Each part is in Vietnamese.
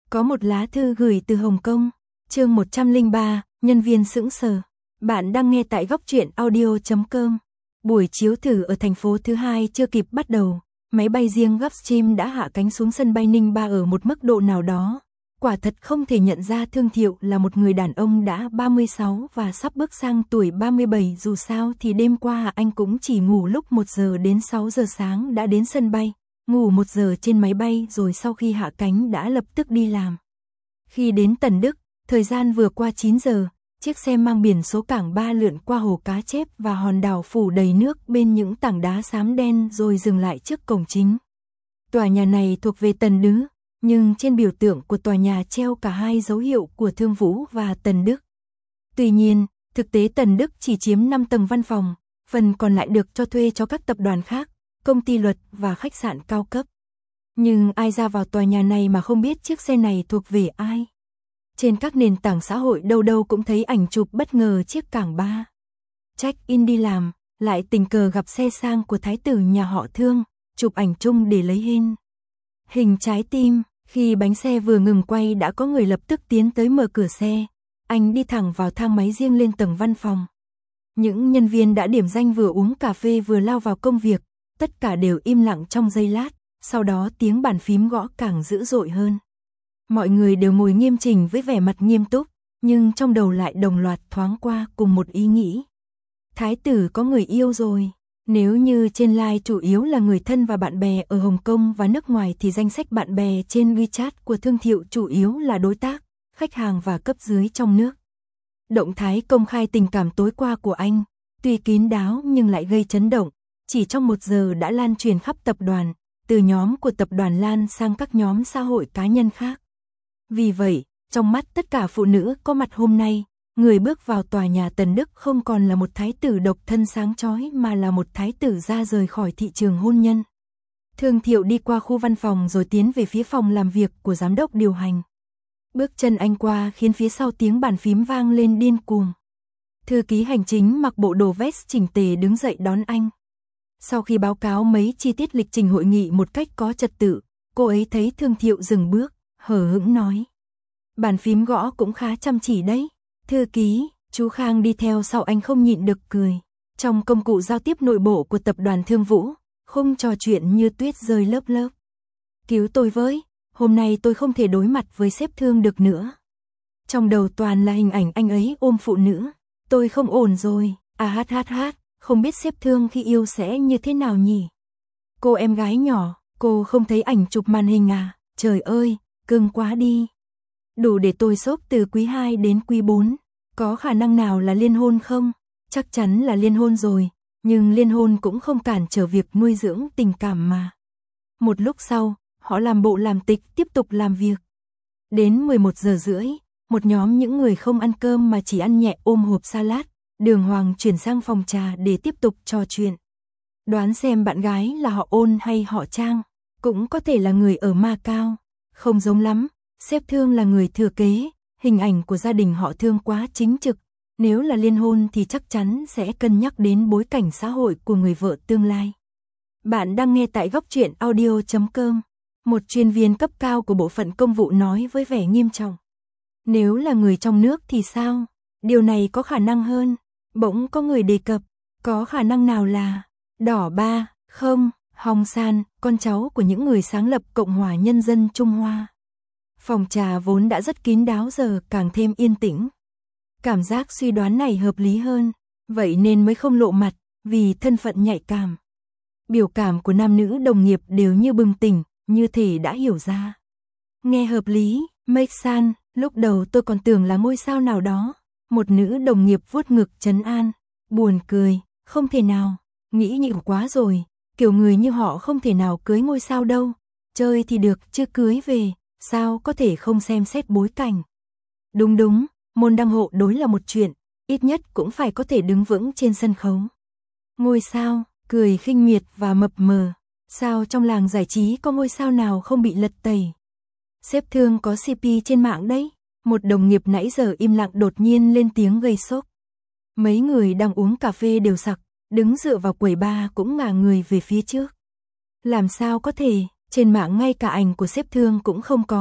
Có một lá thư gửi từ Hồng Kông, chương 103, nhân viên sững sờ. Bạn đang nghe tại góc truyện audio.com. Buổi chiếu thử ở thành phố thứ hai chưa kịp bắt đầu, máy bay riêng Gulfstream đã hạ cánh xuống sân bay Ninh Ba ở một mức độ nào đó. Quả thật không thể nhận ra Thương Thiệu là một người đàn ông đã 36 và sắp bước sang tuổi 37, dù sao thì đêm qua anh cũng chỉ ngủ lúc 1 giờ đến 6 giờ sáng đã đến sân bay, ngủ 1 giờ trên máy bay rồi sau khi hạ cánh đã lập tức đi làm. Khi đến Tần Đức, thời gian vừa qua 9 giờ, chiếc xe mang biển số Cảng Ba lượn qua hồ cá chép và hòn đảo phủ đầy nước bên những tảng đá xám đen rồi dừng lại trước cổng chính. Tòa nhà này thuộc về Tần Đức, nhưng trên biểu tượng của tòa nhà treo cả hai dấu hiệu của Thương Vũ và Tần Đức. Tuy nhiên, thực tế Tần Đức chỉ chiếm 5 tầng văn phòng, phần còn lại được cho thuê cho các tập đoàn khác, công ty luật và khách sạn cao cấp. Nhưng ai ra vào tòa nhà này mà không biết chiếc xe này thuộc về ai? Trên các nền tảng xã hội đâu đâu cũng thấy ảnh chụp bất ngờ chiếc Cảng Ba. Check-in đi làm, lại tình cờ gặp xe sang của thái tử nhà họ Thương, chụp ảnh chung để lấy hình trái tim. Khi bánh xe vừa ngừng quay đã có người lập tức tiến tới mở cửa xe. Anh đi thẳng vào thang máy riêng lên tầng văn phòng. Những nhân viên đã điểm danh vừa uống cà phê vừa lao vào công việc, tất cả đều im lặng trong giây lát, sau đó tiếng bàn phím gõ càng dữ dội hơn. Mọi người đều ngồi nghiêm chỉnh với vẻ mặt nghiêm túc, nhưng trong đầu lại đồng loạt thoáng qua cùng một ý nghĩ. Thái tử có người yêu rồi. Nếu như trên live chủ yếu là người thân và bạn bè ở Hồng Kông và nước ngoài thì danh sách bạn bè trên WeChat của Thương Thiệu chủ yếu là đối tác, khách hàng và cấp dưới trong nước. Động thái công khai tình cảm tối qua của anh, tuy kín đáo nhưng lại gây chấn động, chỉ trong 1 giờ đã lan truyền khắp tập đoàn, từ nhóm của tập đoàn lan sang các nhóm xã hội cá nhân khác. Vì vậy, trong mắt tất cả phụ nữ có mặt hôm nay, người bước vào tòa nhà Tần Đức không còn là một thái tử độc thân sáng chói mà là một thái tử ra rời khỏi thị trường hôn nhân. Thương Thiệu đi qua khu văn phòng rồi tiến về phía phòng làm việc của giám đốc điều hành. Bước chân anh qua khiến phía sau tiếng bàn phím vang lên điên cuồng. Thư ký hành chính mặc bộ đồ vest chỉnh tề đứng dậy đón anh. Sau khi báo cáo mấy chi tiết lịch trình hội nghị một cách có trật tự, cô ấy thấy Thương Thiệu dừng bước, hờ hững nói. Bàn phím gõ cũng khá chăm chỉ đấy. Thư ký, chú Khang đi theo sau anh không nhịn được cười. Trong công cụ giao tiếp nội bộ của tập đoàn Thương Vũ, không trò chuyện như tuyết rơi lớp lớp. Cứu tôi với, hôm nay tôi không thể đối mặt với sếp Thương được nữa. Trong đầu toàn là hình ảnh anh ấy ôm phụ nữ. Tôi không ổn rồi, không biết sếp Thương khi yêu sẽ như thế nào nhỉ? Cô em gái nhỏ, cô không thấy ảnh chụp màn hình à? Trời ơi, cưng quá đi. Đủ để tôi sốc từ quý 2 đến quý 4. Có khả năng nào là liên hôn không? Chắc chắn là liên hôn rồi, nhưng liên hôn cũng không cản trở việc nuôi dưỡng tình cảm mà. Một lúc sau, họ làm bộ làm tịch tiếp tục làm việc. Đến 11 giờ rưỡi, một nhóm những người không ăn cơm mà chỉ ăn nhẹ ôm hộp salad, đường hoàng chuyển sang phòng trà để tiếp tục trò chuyện. Đoán xem bạn gái là họ Ôn hay họ Trang, cũng có thể là người ở Macau. Không giống lắm. Sếp Thương là người thừa kế, hình ảnh của gia đình họ Thương quá chính trực, nếu là liên hôn thì chắc chắn sẽ cân nhắc đến bối cảnh xã hội của người vợ tương lai. Bạn đang nghe tại góc truyện audio.com, một chuyên viên cấp cao của bộ phận công vụ nói với vẻ nghiêm trọng. Nếu là người trong nước thì sao? Điều này có khả năng hơn. Bỗng có người đề cập, có khả năng nào là Đỏ Ba, không, Hong San, con cháu của những người sáng lập Cộng hòa Nhân dân Trung Hoa. Phòng trà vốn đã rất kín đáo giờ càng thêm yên tĩnh. Cảm giác suy đoán này hợp lý hơn, vậy nên mới không lộ mặt, vì thân phận nhạy cảm. Biểu cảm của nam nữ đồng nghiệp đều như bừng tỉnh, như thể đã hiểu ra. Nghe hợp lý, make sense, lúc đầu tôi còn tưởng là ngôi sao nào đó. Một nữ đồng nghiệp vuốt ngực trấn an, buồn cười, không thể nào, nghĩ nhịu quá rồi, kiểu người như họ không thể nào cưới ngôi sao đâu. Chơi thì được chứ cưới về. Sao có thể không xem xét bối cảnh? Đúng, môn đăng hộ đối là một chuyện, ít nhất cũng phải có thể đứng vững trên sân khấu. Ngôi sao, cười khinh miệt và mập mờ, sao trong làng giải trí có ngôi sao nào không bị lật tẩy? Sếp Thương có CP trên mạng đấy, một đồng nghiệp nãy giờ im lặng đột nhiên lên tiếng gây sốc. Mấy người đang uống cà phê đều sặc, đứng dựa vào quầy bar cũng ngả người về phía trước. Làm sao có thể? Trên mạng ngay cả ảnh của sếp Thương cũng không có,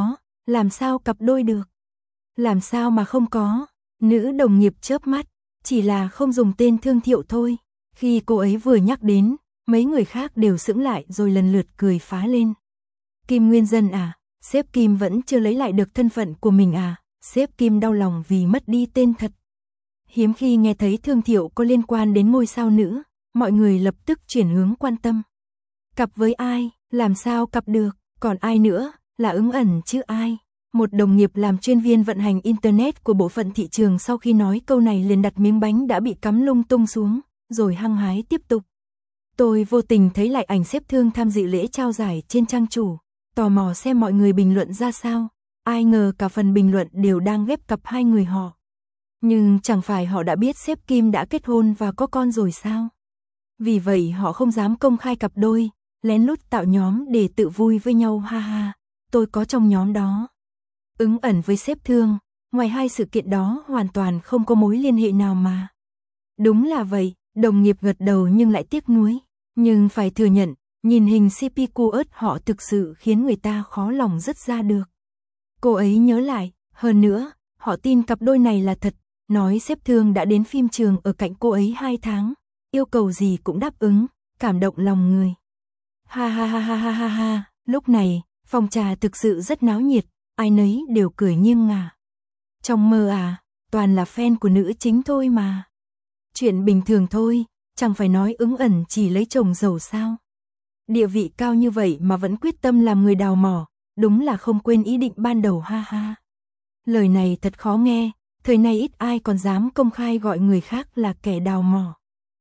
Làm sao cặp đôi được? Làm sao mà không có? Nữ đồng nghiệp chớp mắt, chỉ là không dùng tên Thương Thiệu thôi. Khi cô ấy vừa nhắc đến, mấy người khác đều sững lại rồi lần lượt cười phá lên. Kim Nguyên Dân à? Sếp Kim vẫn chưa lấy lại được thân phận của mình à? Sếp Kim đau lòng vì mất đi tên thật. Hiếm khi nghe thấy Thương Thiệu có liên quan đến ngôi sao nữ, mọi người lập tức chuyển hướng quan tâm. Cặp với ai? Làm sao cặp được? Còn ai nữa? Là Ứng Ẩn chứ ai? Một đồng nghiệp làm chuyên viên vận hành Internet của bộ phận thị trường sau khi nói câu này liền đặt miếng bánh đã bị cắm lung tung xuống, rồi hăng hái tiếp tục. Tôi vô tình thấy lại ảnh sếp Thương tham dự lễ trao giải trên trang chủ, tò mò xem mọi người bình luận ra sao. Ai ngờ cả phần bình luận đều đang ghép cặp hai người họ. Nhưng chẳng phải họ đã biết sếp Kim đã kết hôn và có con rồi sao? Vì vậy họ không dám công khai cặp đôi, lén lút tạo nhóm để tự vui với nhau ha ha. Tôi có trong nhóm đó. Ứng Ẩn với sếp Thương, ngoài hai sự kiện đó hoàn toàn không có mối liên hệ nào mà. Đúng là vậy, đồng nghiệp gật đầu nhưng lại tiếc nuối. Nhưng phải thừa nhận, nhìn hình CP cu ớt họ thực sự khiến người ta khó lòng dứt ra được. Cô ấy nhớ lại, hơn nữa, họ tin cặp đôi này là thật, nói sếp Thương đã đến phim trường ở cạnh cô ấy 2 tháng, yêu cầu gì cũng đáp ứng, cảm động lòng người. Ha ha ha ha ha ha ha, lúc này, phòng trà thực sự rất náo nhiệt, ai nấy đều cười nghiêng ngả. Trong mơ à, toàn là fan của nữ chính thôi mà. Chuyện bình thường thôi, chẳng phải nói Ứng Ẩn chỉ lấy chồng giàu sao. Địa vị cao như vậy mà vẫn quyết tâm làm người đào mỏ, đúng là không quên ý định ban đầu ha ha. Lời này thật khó nghe, thời nay ít ai còn dám công khai gọi người khác là kẻ đào mỏ.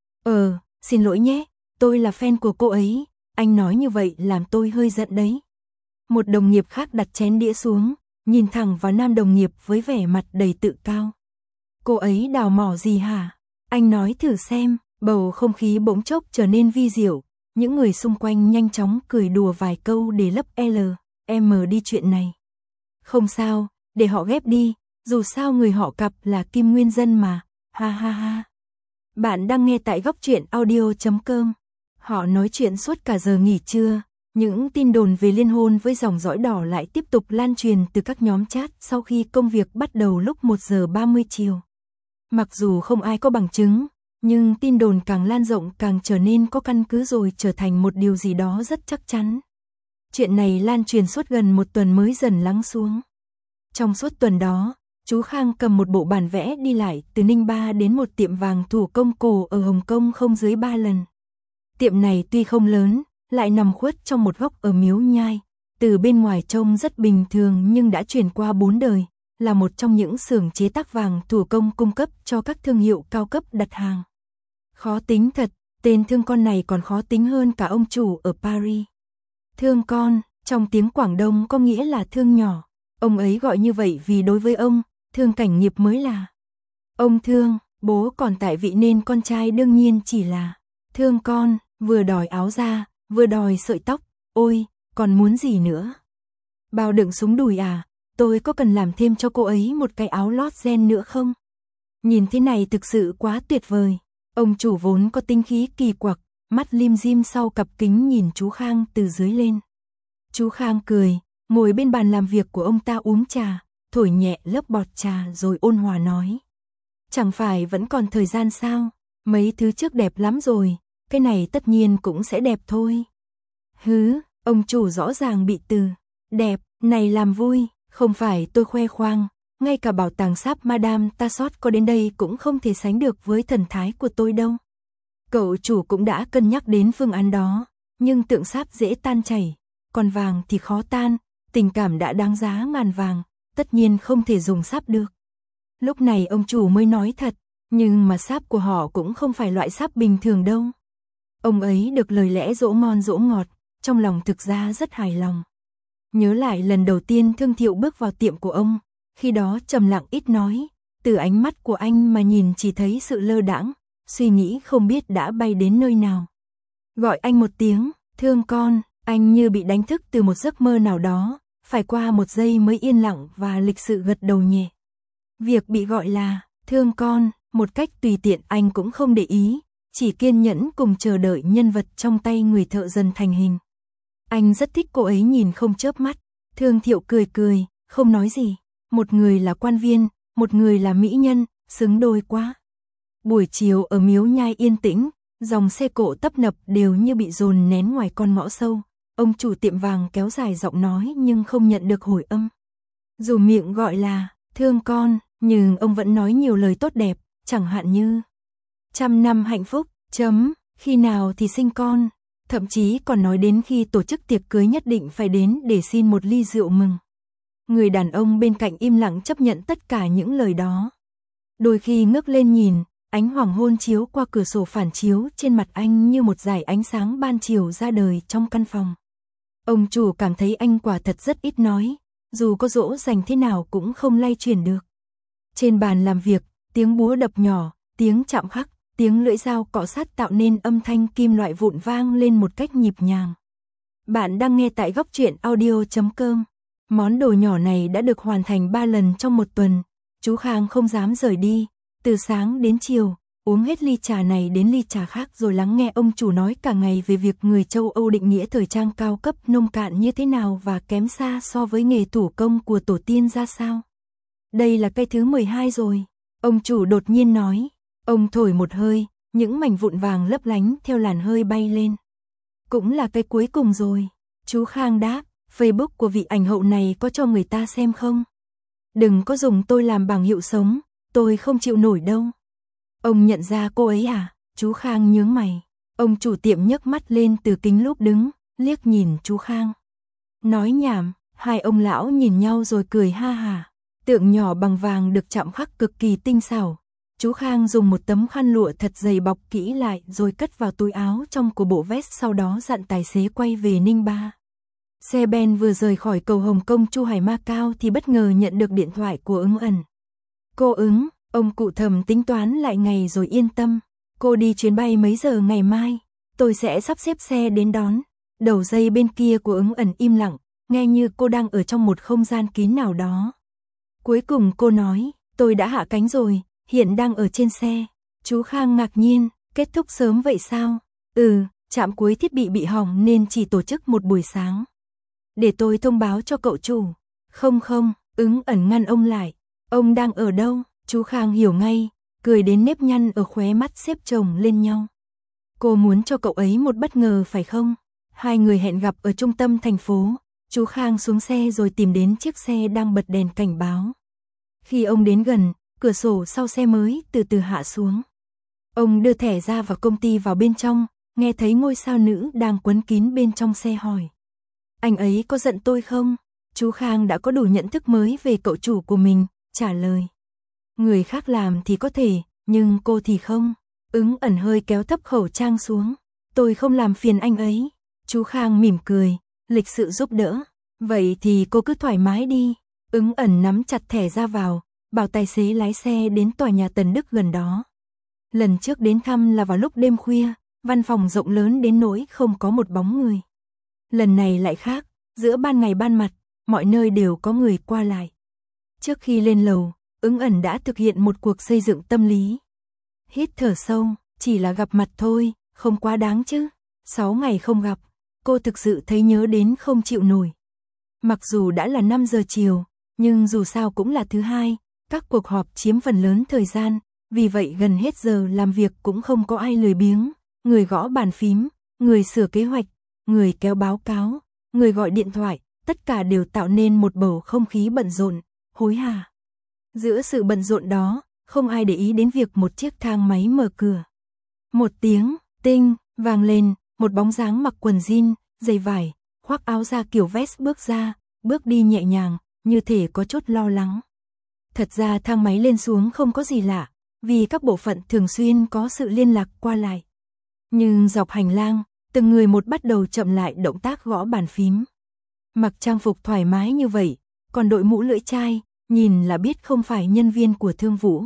Xin lỗi nhé, tôi là fan của cô ấy, anh nói như vậy làm tôi hơi giận đấy. Một đồng nghiệp khác đặt chén đĩa xuống, nhìn thẳng vào nam đồng nghiệp với vẻ mặt đầy tự cao. Cô ấy đào mỏ gì hả? Anh nói thử xem, bầu không khí bỗng chốc trở nên vi diệu, những người xung quanh nhanh chóng cười đùa vài câu để lấp M đi chuyện này. Không sao, để họ ghép đi, dù sao người họ cặp là Kim Nguyên Dân mà, ha ha ha. Bạn đang nghe tại góc truyện audio.com. Họ nói chuyện suốt cả giờ nghỉ trưa, những tin đồn về liên hôn với dòng dõi đỏ lại tiếp tục lan truyền từ các nhóm chat sau khi công việc bắt đầu lúc 1 giờ 30 chiều. Mặc dù không ai có bằng chứng, nhưng tin đồn càng lan rộng càng trở nên có căn cứ rồi trở thành một điều gì đó rất chắc chắn. Chuyện này lan truyền suốt gần 1 tuần mới dần lắng xuống. Trong suốt tuần đó, chú Khang cầm một bộ bản vẽ đi lại từ Ninh Ba đến một tiệm vàng thủ công cổ ở Hồng Kông không dưới 3 lần. Tiệm này tuy không lớn, lại nằm khuất trong một góc ở Miếu Nhai, từ bên ngoài trông rất bình thường nhưng đã chuyển qua 4 đời, là một trong những xưởng chế tác vàng thủ công cung cấp cho các thương hiệu cao cấp đặt hàng. Khó tính thật, tên Thương Con này còn khó tính hơn cả ông chủ ở Paris. Thương Con, trong tiếng Quảng Đông có nghĩa là thương nhỏ. Ông ấy gọi như vậy vì đối với ông, Thương Cảnh Nghiệp mới là ông Thương, bố còn tại vị nên con trai đương nhiên chỉ là Thương Con, vừa đòi áo da, vừa đòi sợi tóc, ôi, còn muốn gì nữa. Bao đựng súng đùi à, tôi có cần làm thêm cho cô ấy một cái áo lót ren nữa không? Nhìn thế này thực sự quá tuyệt vời. Ông chủ vốn có tinh khí kỳ quặc, mắt lim dim sau cặp kính nhìn chú Khang từ dưới lên. Chú Khang cười, ngồi bên bàn làm việc của ông ta uống trà, thổi nhẹ lớp bọt trà rồi ôn hòa nói. Chẳng phải vẫn còn thời gian sao, mấy thứ trước đẹp lắm rồi, cái này tất nhiên cũng sẽ đẹp thôi. Hứ, ông chủ rõ ràng bị từ đẹp này làm vui, không phải tôi khoe khoang, ngay cả bảo tàng sáp Madame Tussauds có đến đây cũng không thể sánh được với thần thái của tôi đâu. Cậu chủ cũng đã cân nhắc đến phương án đó, nhưng tượng sáp dễ tan chảy, còn vàng thì khó tan, tình cảm đã đáng giá ngàn vàng, tất nhiên không thể dùng sáp được. Lúc này ông chủ mới nói thật, nhưng mà sáp của họ cũng không phải loại sáp bình thường đâu. Ông ấy được lời lẽ dỗ ngon dỗ ngọt, trong lòng thực ra rất hài lòng. Nhớ lại lần đầu tiên Thương Thiệu bước vào tiệm của ông, khi đó trầm lặng ít nói, từ ánh mắt của anh mà nhìn chỉ thấy sự lơ đãng, suy nghĩ không biết đã bay đến nơi nào. Gọi anh một tiếng, Thương Con, anh như bị đánh thức từ một giấc mơ nào đó, phải qua một giây mới yên lặng và lịch sự gật đầu nhẹ. Việc bị gọi là Thương Con, một cách tùy tiện anh cũng không để ý, chỉ kiên nhẫn cùng chờ đợi nhân vật trong tay người thợ dần thành hình. Anh rất thích cô ấy nhìn không chớp mắt, Thương Thiệu cười cười, không nói gì. Một người là quan viên, một người là mỹ nhân, xứng đôi quá. Buổi chiều ở Miếu Nhai yên tĩnh, dòng xe cộ tấp nập đều như bị dồn nén ngoài con ngõ sâu. Ông chủ tiệm vàng kéo dài giọng nói nhưng không nhận được hồi âm. Dù miệng gọi là thương con, nhưng ông vẫn nói nhiều lời tốt đẹp, chẳng hạn như 100 năm hạnh phúc, khi nào thì sinh con, thậm chí còn nói đến khi tổ chức tiệc cưới nhất định phải đến để xin một ly rượu mừng. Người đàn ông bên cạnh im lặng chấp nhận tất cả những lời đó. Đôi khi ngước lên nhìn, ánh hoàng hôn chiếu qua cửa sổ phản chiếu trên mặt anh như một dải ánh sáng ban chiều ra đời trong căn phòng. Ông chủ cảm thấy anh quả thật rất ít nói, dù có dỗ dành thế nào cũng không lay chuyển được. Trên bàn làm việc, tiếng búa đập nhỏ, tiếng chạm khắc, tiếng lưỡi dao cọ sát tạo nên âm thanh kim loại vụn vang lên một cách nhịp nhàng. Bạn đang nghe tại góc truyện audio.com. Món đồ nhỏ này đã được hoàn thành 3 lần trong một tuần. Chú Khang không dám rời đi, từ sáng đến chiều, uống hết ly trà này đến ly trà khác rồi lắng nghe ông chủ nói cả ngày về việc người châu Âu định nghĩa thời trang cao cấp nông cạn như thế nào và kém xa so với nghề thủ công của tổ tiên ra sao. Đây là cây thứ 12 rồi, ông chủ đột nhiên nói. Ông thổi một hơi, những mảnh vụn vàng lấp lánh theo làn hơi bay lên. Cũng là cây cuối cùng rồi, chú Khang đáp. Facebook của vị ảnh hậu này có cho người ta xem không? Đừng có dùng tôi làm bảng hiệu sống, tôi không chịu nổi đâu. Ông nhận ra cô ấy à? Chú Khang nhướng mày. Ông chủ tiệm nhấc mắt lên từ kính lúp đứng, liếc nhìn chú Khang. Nói nhảm, hai ông lão nhìn nhau rồi cười ha hả. Tượng nhỏ bằng vàng được chạm khắc cực kỳ tinh xảo. Chú Khang dùng một tấm khăn lụa thật dày bọc kỹ lại rồi cất vào túi áo trong của bộ vest, sau đó dặn tài xế quay về Ninh Ba. Xe Ben vừa rời khỏi cầu Hồng Kông Chu Hải Macau thì bất ngờ nhận được điện thoại của Ứng Ẩn. Cô Ứng, ông cụ thầm tính toán lại ngày rồi yên tâm. Cô đi chuyến bay mấy giờ ngày mai? Tôi sẽ sắp xếp xe đến đón. Đầu dây bên kia của Ứng Ẩn im lặng, nghe như cô đang ở trong một không gian kín nào đó. Cuối cùng cô nói, tôi đã hạ cánh rồi, hiện đang ở trên xe. Chú Khang ngạc nhiên, kết thúc sớm vậy sao? Trạm cuối thiết bị hỏng nên chỉ tổ chức một buổi sáng. Để tôi thông báo cho cậu chủ. Không, Ứng Ẩn ngăn ông lại. Ông đang ở đâu? Chú Khang hiểu ngay, cười đến nếp nhăn ở khóe mắt xếp chồng lên nhau. Cô muốn cho cậu ấy một bất ngờ phải không? Hai người hẹn gặp ở trung tâm thành phố. Chú Khang xuống xe rồi tìm đến chiếc xe đang bật đèn cảnh báo. Khi ông đến gần, cửa sổ sau xe mới từ từ hạ xuống. Ông đưa thẻ ra vào công ty vào bên trong, nghe thấy ngôi sao nữ đang quấn kín bên trong xe hỏi. Anh ấy có giận tôi không? Chú Khang đã có đủ nhận thức mới về cậu chủ của mình, trả lời. Người khác làm thì có thể, nhưng cô thì không. Ứng Ẩn hơi kéo thấp khẩu trang xuống. Tôi không làm phiền anh ấy. Chú Khang mỉm cười, lịch sự giúp đỡ. Vậy thì cô cứ thoải mái đi. Ứng Ẩn nắm chặt thẻ ra vào, bảo tài xế lái xe đến tòa nhà Tần Đức gần đó. Lần trước đến thăm là vào lúc đêm khuya, văn phòng rộng lớn đến nỗi không có một bóng người. Lần này lại khác, giữa ban ngày ban mặt, mọi nơi đều có người qua lại. Trước khi lên lầu, Ứng Ẩn đã thực hiện một cuộc xây dựng tâm lý. Hít thở sâu, chỉ là gặp mặt thôi, không quá đáng chứ. 6 ngày không gặp, cô thực sự thấy nhớ đến không chịu nổi. Mặc dù đã là 5 giờ chiều, nhưng dù sao cũng là thứ hai, các cuộc họp chiếm phần lớn thời gian, vì vậy gần hết giờ làm việc cũng không có ai lười biếng. Người gõ bàn phím, người sửa kế hoạch, người kéo báo cáo, người gọi điện thoại, tất cả đều tạo nên một bầu không khí bận rộn, hối hả. Giữa sự bận rộn đó, không ai để ý đến việc một chiếc thang máy mở cửa. Một tiếng, tinh, vang lên, một bóng dáng mặc quần jean, giày vải, khoác áo da kiểu vest bước ra, bước đi nhẹ nhàng, như thể có chút lo lắng. Thật ra thang máy lên xuống không có gì lạ, vì các bộ phận thường xuyên có sự liên lạc qua lại. Nhưng dọc hành lang, từng người một bắt đầu chậm lại động tác gõ bàn phím. Mặc trang phục thoải mái như vậy, còn đội mũ lưỡi chai, nhìn là biết không phải nhân viên của Thương Vũ.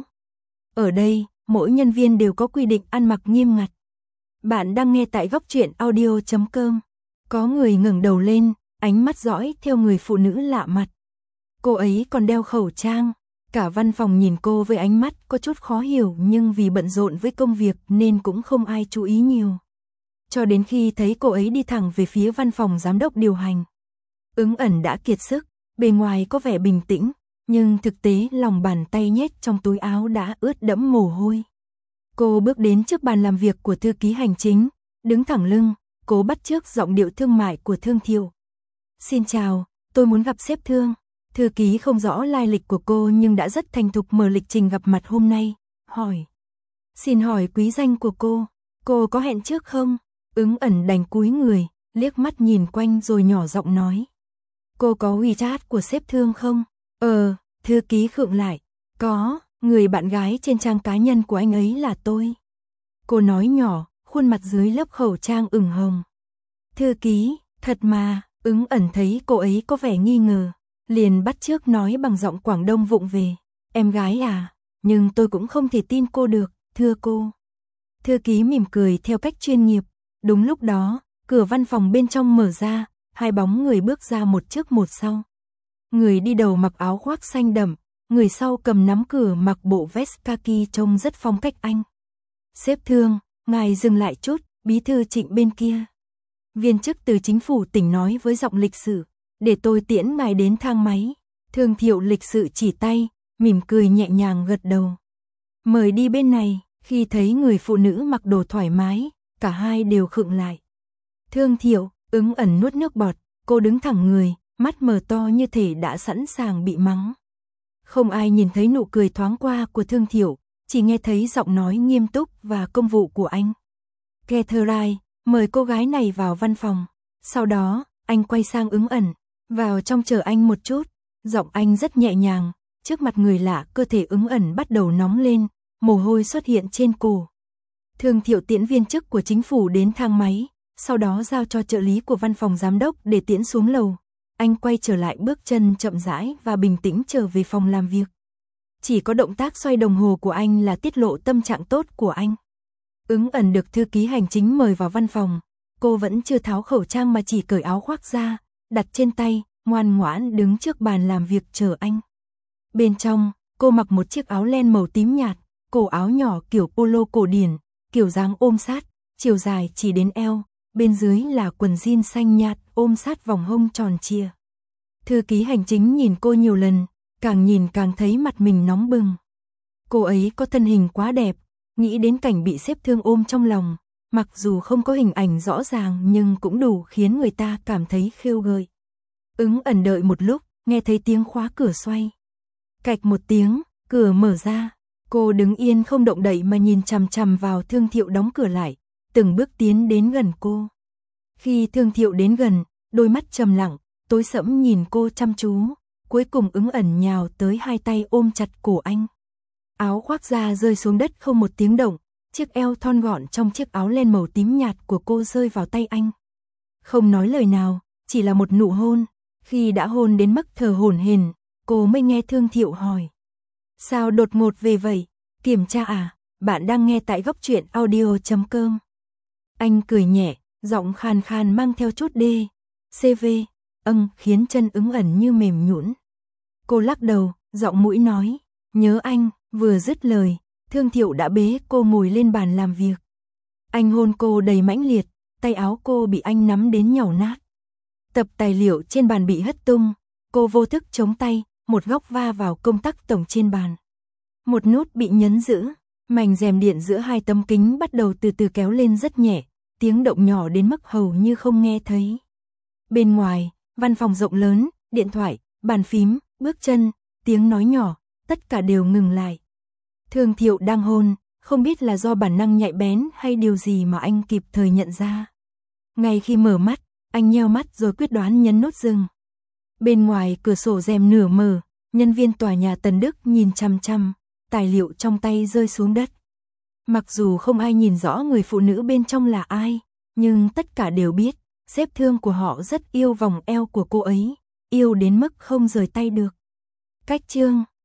Ở đây, mỗi nhân viên đều có quy định ăn mặc nghiêm ngặt. Bạn đang nghe tại góc truyện audio.com. Có người ngẩng đầu lên, ánh mắt dõi theo người phụ nữ lạ mặt. Cô ấy còn đeo khẩu trang. Cả văn phòng nhìn cô với ánh mắt có chút khó hiểu, nhưng vì bận rộn với công việc nên cũng không ai chú ý nhiều. Cho đến khi thấy cô ấy đi thẳng về phía văn phòng giám đốc điều hành. Ứng Ẩn đã kiệt sức, Bề ngoài có vẻ bình tĩnh, nhưng thực tế lòng bàn tay nhét trong túi áo đã ướt đẫm mồ hôi. Cô bước đến trước bàn làm việc của thư ký hành chính, đứng thẳng lưng, cố bắt chước giọng điệu thương mại của Thương Thiệu. Xin chào, tôi muốn gặp sếp Thương. Thư ký không rõ lai lịch của cô nhưng đã rất thành thục mở lịch trình gặp mặt hôm nay, hỏi. Xin hỏi quý danh của cô có hẹn trước không? Ứng ẩn đành cúi người, liếc mắt nhìn quanh rồi nhỏ giọng nói. Cô có WeChat của sếp Thương không? Thư ký khựng lại. Có, người bạn gái trên trang cá nhân của anh ấy là tôi. Cô nói nhỏ, khuôn mặt dưới lớp khẩu trang ửng hồng. Thư ký, thật mà, Ứng ẩn thấy cô ấy có vẻ nghi ngờ, liền bắt chước nói bằng giọng Quảng Đông vụng về. Em gái à, nhưng tôi cũng không thể tin cô được, thưa cô. Thư ký mỉm cười theo cách chuyên nghiệp. Đúng lúc đó, cửa văn phòng bên trong mở ra, hai bóng người bước ra một trước một sau. Người đi đầu mặc áo khoác xanh đậm, người sau cầm nắm cửa mặc bộ vest kaki trông rất phong cách Anh. Sếp Thương, ngài dừng lại chút, bí thư Trịnh bên kia. Viên chức từ chính phủ tỉnh nói với giọng lịch sự, để tôi tiễn ngài đến thang máy. Thương Thiệu lịch sự chỉ tay, mỉm cười nhẹ nhàng gật đầu. Mời đi bên này, khi thấy người phụ nữ mặc đồ thoải mái, cả hai đều khựng lại. Thương Thiệu, Ứng ẩn nuốt nước bọt, cô đứng thẳng người, mắt mở to như thể đã sẵn sàng bị mắng. Không ai nhìn thấy nụ cười thoáng qua của Thương Thiệu, chỉ nghe thấy giọng nói nghiêm túc và công vụ của anh. Catherine, mời cô gái này vào văn phòng. Sau đó, anh quay sang Ứng ẩn, vào trong chờ anh một chút. Giọng anh rất nhẹ nhàng, trước mặt người lạ cơ thể Ứng ẩn bắt đầu nóng lên, mồ hôi xuất hiện trên cổ. Thương Thiệu tiễn viên chức của chính phủ đến thang máy, sau đó giao cho trợ lý của văn phòng giám đốc để tiễn xuống lầu. Anh quay trở lại bước chân chậm rãi và bình tĩnh trở về phòng làm việc. Chỉ có động tác xoay đồng hồ của anh là tiết lộ tâm trạng tốt của anh. Ứng ẩn được thư ký hành chính mời vào văn phòng. Cô vẫn chưa tháo khẩu trang mà chỉ cởi áo khoác ra, đặt trên tay, ngoan ngoãn đứng trước bàn làm việc chờ anh. Bên trong, cô mặc một chiếc áo len màu tím nhạt, cổ áo nhỏ kiểu polo cổ điển, kiểu dáng ôm sát, chiều dài chỉ đến eo, bên dưới là quần jean xanh nhạt ôm sát vòng hông tròn trịa. Thư ký hành chính nhìn cô nhiều lần, càng nhìn càng thấy mặt mình nóng bừng. Cô ấy có thân hình quá đẹp, nghĩ đến cảnh bị sếp Thương ôm trong lòng, mặc dù không có hình ảnh rõ ràng nhưng cũng đủ khiến người ta cảm thấy khêu gợi. Ứng ẩn đợi một lúc, nghe thấy tiếng khóa cửa xoay. Cạch một tiếng, cửa mở ra, cô đứng yên không động đậy mà nhìn chằm chằm vào Thương Thiệu đóng cửa lại, từng bước tiến đến gần cô. Khi Thương Thiệu đến gần, đôi mắt trầm lặng, tối sẫm nhìn cô chăm chú, cuối cùng Ứng ẩn nhào tới hai tay ôm chặt cổ anh. Áo khoác da rơi xuống đất không một tiếng động, chiếc eo thon gọn trong chiếc áo len màu tím nhạt của cô rơi vào tay anh. Không nói lời nào, chỉ là một nụ hôn, khi đã hôn đến mức thở hổn hển, cô mới nghe Thương Thiệu hỏi. Sao đột ngột về vậy? Kiểm tra à? Bạn đang nghe tại Góc Truyện Audio.com. Anh cười nhẹ, giọng khàn khàn mang theo chút đê. CV, khiến chân Ứng ẩn như mềm nhũn. Cô lắc đầu, giọng mũi nói, nhớ anh, vừa dứt lời, Thương Thiệu đã bế cô ngồi lên bàn làm việc. Anh hôn cô đầy mãnh liệt, tay áo cô bị anh nắm đến nhàu nát. Tập tài liệu trên bàn bị hất tung, cô vô thức chống tay, một góc va vào công tắc tổng trên bàn. Một nút bị nhấn giữ, mảnh rèm điện giữa hai tấm kính bắt đầu từ từ kéo lên rất nhẹ, tiếng động nhỏ đến mức hầu như không nghe thấy. Bên ngoài, văn phòng rộng lớn, điện thoại, bàn phím, bước chân, tiếng nói nhỏ, tất cả đều ngừng lại. Thương Thiệu đang hôn, không biết là do bản năng nhạy bén hay điều gì mà anh kịp thời nhận ra. Ngay khi mở mắt, anh nheo mắt rồi quyết đoán nhấn nút dừng. Bên ngoài cửa sổ rèm nửa mở, nhân viên tòa nhà Tần Đức nhìn chằm chằm, tài liệu trong tay rơi xuống đất. Mặc dù không ai nhìn rõ người phụ nữ bên trong là ai, nhưng tất cả đều biết, sếp Thương của họ rất yêu vòng eo của cô ấy, yêu đến mức không rời tay được. Cách chương